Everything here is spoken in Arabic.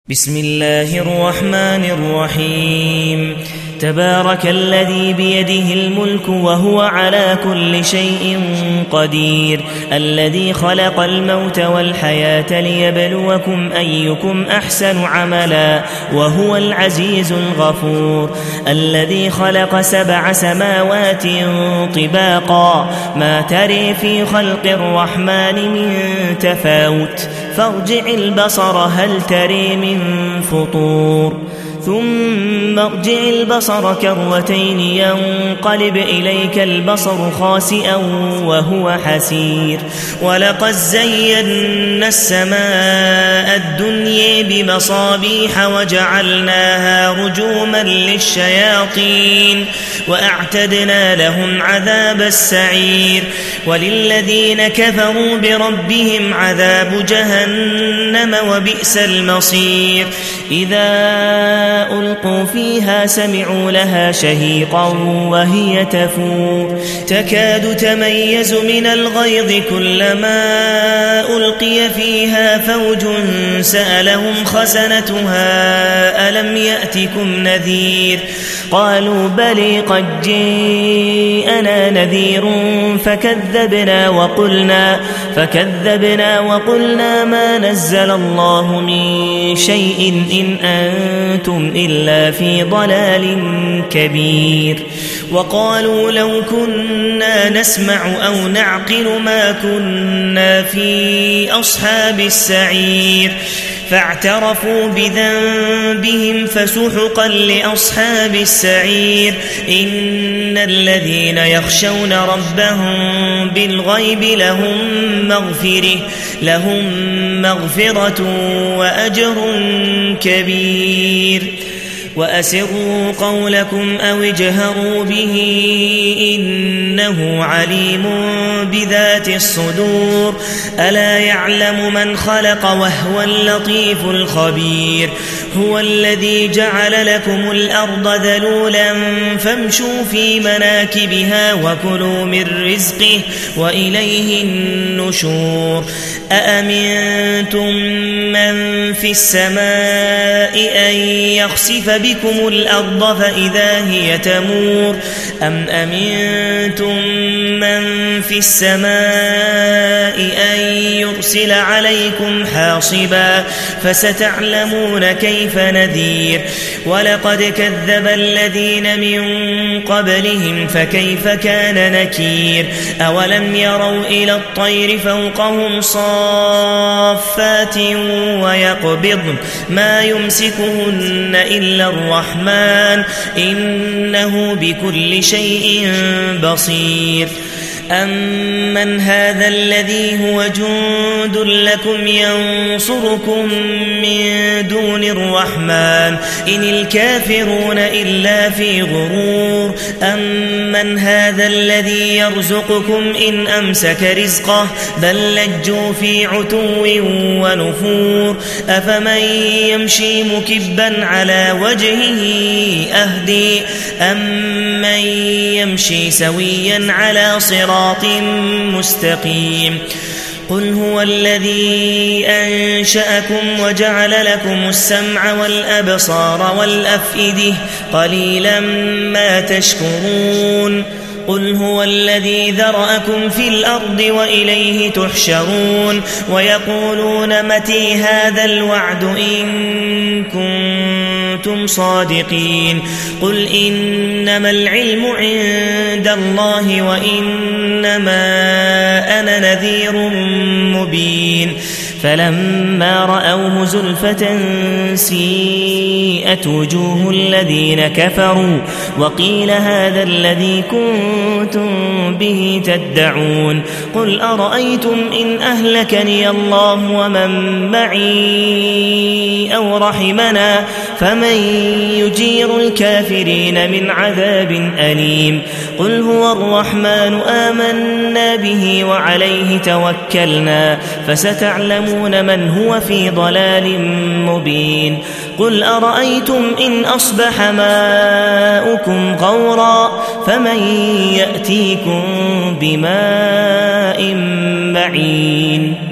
بسم الله الرحمن الرحيم تبارك الذي بيده الملك وهو على كل شيء قدير الذي خلق الموت والحياة ليبلوكم أيكم أحسن عملا وهو العزيز الغفور الذي خلق 7 سماوات طباقا ما تري في خلق الرحمن من تفاوت فارجع البصر هل تري من فطور ثم ارجع البصر كرتين ينقلب إليك البصر خاسئا وهو حسير ولقد زينا السماء الدنيا بمصابيح وجعلناها رجوما للشياطين وأعتدنا لهم عذاب السعير وللذين كفروا بربهم عذاب جهنم وبئس المصير إذا ألقوا فيها سمعوا لها شهيقا وهي تفور تكاد تميز من الغيظ كلما ألقي فيها فوج سألهم خزنتها ألم يأتكم نذير قالوا بلى قد جاءنا نذير فكذبنا وقلنا ما نزل الله من شيء إن أنتم إلا في ضلال كبير وقالوا لو كنا نسمع أو نعقل ما كنا في أصحاب السعير فاعترفوا بذنبهم فسحقا لأصحاب السعير إن الذين يخشون ربهم بالغيب لهم مغفرة وأجر كبير وأسروا قولكم أو اجهروا به إنه عليم بذات الصدور ألا يعلم من خلق وهو اللطيف الخبير هو الذي جعل لكم الأرض ذلولا فامشوا في مناكبها وكلوا من رزقه وإليه النشور أأمنتم من في السماء أن يخسف بكم الأرض فإذا هي تمور أم أمنتم من في السماء أن يرسل عليكم حاصبا فستعلمون كيف نذير ولقد كذب الذين من قبلهم فكيف كان نكير أولم يروا إلى الطير فوقهم صافات ويقبضن ما يمسكهن إلا الرحمن إنه بكل شيء بصير أمن هذا الذي هو جند لكم ينصركم من دون الرحمن إن الكافرون إلا في غرور أمن هذا الذي يرزقكم إن أمسك رزقه بل لجوا في عتو ونفور أفمن يمشي مكبا على وجهه أهدي أمن يمشي سويا على صراط مستقيم قل هو الذي أنشأكم وجعل لكم السمع والأبصار والأفئدة قليلا ما تشكرون قل هو الذي ذرأكم في الأرض وإليه تحشرون ويقولون متى هذا الوعد إن كنتم صادقين قل إنما العلم عند الله وإنما أنا نذير مبين فلما رأوه زلفة سيئت وجوه الذين كفروا وقيل هذا الذي كنتم به تدعون قل أرأيتم إن أهلكني الله ومن معي أو رحمنا فمن يجير الكافرين من عذاب أليم قل هو الرحمن آمنا به وعليه توكلنا فستعلمون من هو في ضلال مبين قل أرأيتم إن أصبح ماؤكم غورا فمن يأتيكم بماء معين